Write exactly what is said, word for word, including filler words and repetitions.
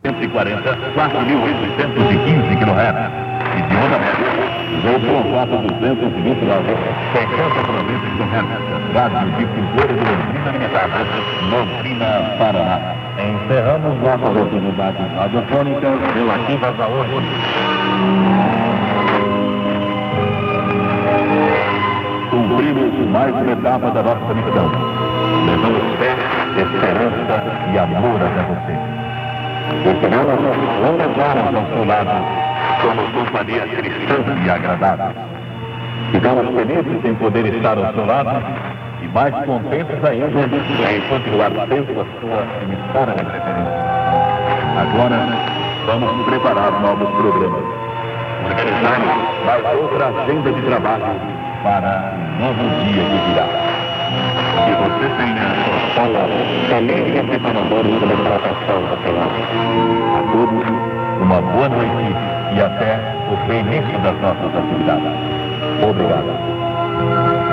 oitocentos e quarenta, quatro mil oitocentos e quinze quilômetros. E de onda média, Y quatro duzentos e vinte e nove, sessenta quilômetros. Rádio Difusora de Londrina Limitada, Londrina, Paraná. Encerramos nossas atividades radiofônicas relativas a hoje. Cumprimos mais uma etapa da nossa missão. Levamos fé, esperança e amor até você. Esperamos longas horas ao seu lado, como companhia cristã e agradável. Ficamos felizes em poder estar ao seu lado e mais contentes ainda em continuar sendo a sua emissária de preferência. Agora, vamos preparar novos programas. Organizarmos mais outra agenda de trabalho para um novo dia que virá. Que você tenha uma feliz e preparadora de celebração da Senhora. A todos, uma boa noite e até o reinício das nossas atividades. Obrigado.